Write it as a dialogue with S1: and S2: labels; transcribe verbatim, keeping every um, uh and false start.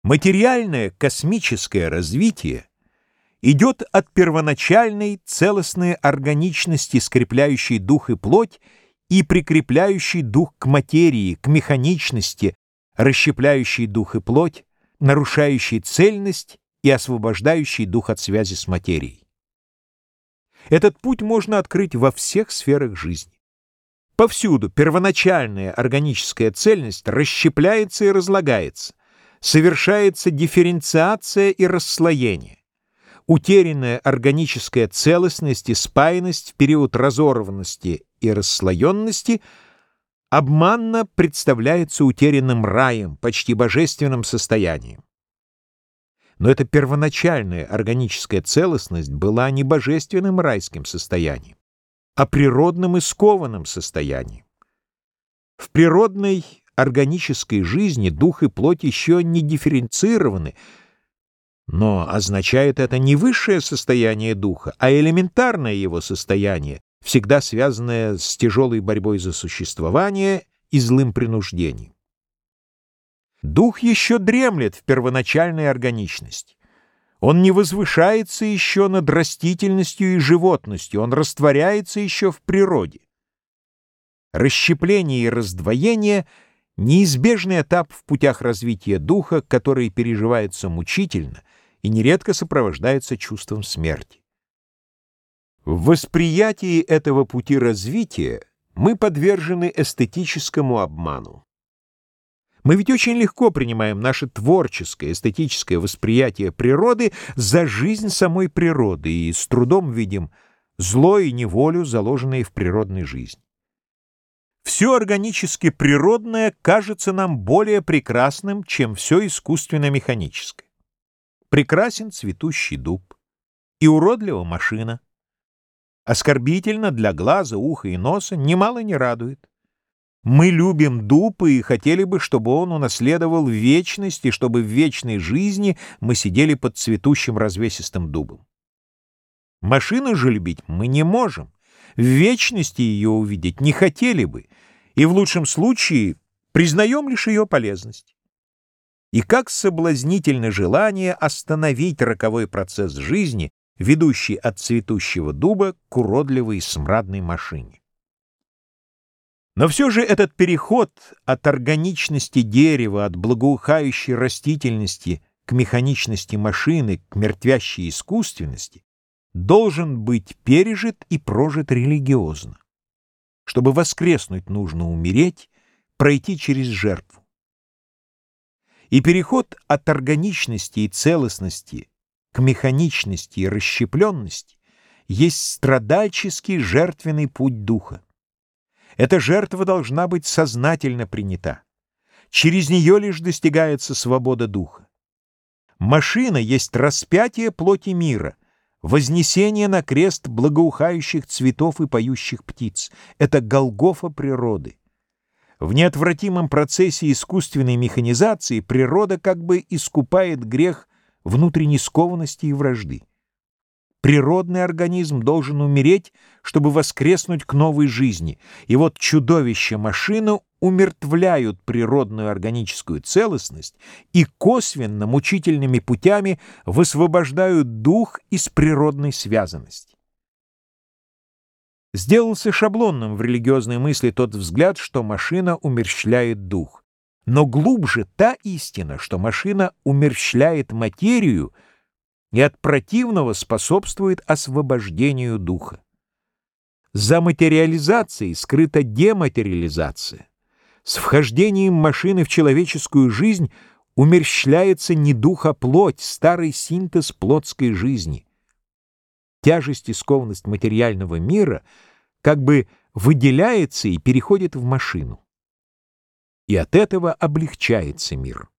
S1: Материальное космическое развитие идет от первоначальной целостной органичности, скрепляющей дух и плоть, и прикрепляющей дух к материи, к механичности, расщепляющей дух и плоть, нарушающей цельность и освобождающей дух от связи с материей. Этот путь можно открыть во всех сферах жизни. Повсюду первоначальная органическая цельность расщепляется и разлагается, совершается дифференциация и расслоение. Утерянная органическая целостность и спаянность в период разорванности и расслоенности обманно представляется утерянным раем, почти божественным состоянием. Но эта первоначальная органическая целостность была не божественным райским состоянием, а природным и скованным состоянием. В природной органической жизни дух и плоть еще не дифференцированы, но означает это не высшее состояние духа, а элементарное его состояние, всегда связанное с тяжелой борьбой за существование и злым принуждением. Дух еще дремлет в первоначальной органичности. Он не возвышается еще над растительностью и животностью, он растворяется еще в природе. Расщепление и раздвоение — неизбежный этап в путях развития духа, который переживается мучительно и нередко сопровождается чувством смерти. В восприятии этого пути развития мы подвержены эстетическому обману. Мы ведь очень легко принимаем наше творческое, эстетическое восприятие природы за жизнь самой природы и с трудом видим зло и неволю, заложенные в природной жизни. Все органически природное кажется нам более прекрасным, чем все искусственно-механическое. Прекрасен цветущий дуб, и уродлива машина. Оскорбительно для глаза, уха и носа, немало не радует. Мы любим дуб и хотели бы, чтобы он унаследовал вечность, и чтобы в вечной жизни мы сидели под цветущим развесистым дубом. Машину же любить мы не можем. В вечности ее увидеть не хотели бы, и в лучшем случае признаем лишь ее полезность. И как соблазнительно желание остановить роковой процесс жизни, ведущий от цветущего дуба к уродливой смрадной машине. Но все же этот переход от органичности дерева, от благоухающей растительности к механичности машины, к мертвящей искусственности, должен быть пережит и прожит религиозно. Чтобы воскреснуть, нужно умереть, пройти через жертву. И переход от органичности и целостности к механичности и расщепленности есть страдальческий жертвенный путь духа. Эта жертва должна быть сознательно принята. Через нее лишь достигается свобода духа. Машина есть распятие плоти мира, вознесение на крест благоухающих цветов и поющих птиц. Это Голгофа природы. В неотвратимом процессе искусственной механизации природа как бы искупает грех внутренней скованности и вражды. Природный организм должен умереть, чтобы воскреснуть к новой жизни. И вот чудовища-машину умертвляют природную органическую целостность и косвенно, мучительными путями высвобождают дух из природной связанности. Сделался шаблонным в религиозной мысли тот взгляд, что машина умерщвляет дух. Но глубже та истина, что машина умерщвляет материю и от противного способствует освобождению духа. За материализацией скрыта дематериализация. С вхождением машины в человеческую жизнь умерщвляется не дух, а плоть, старый синтез плотской жизни. Тяжесть и скованность материального мира как бы выделяется и переходит в машину. И от этого облегчается мир.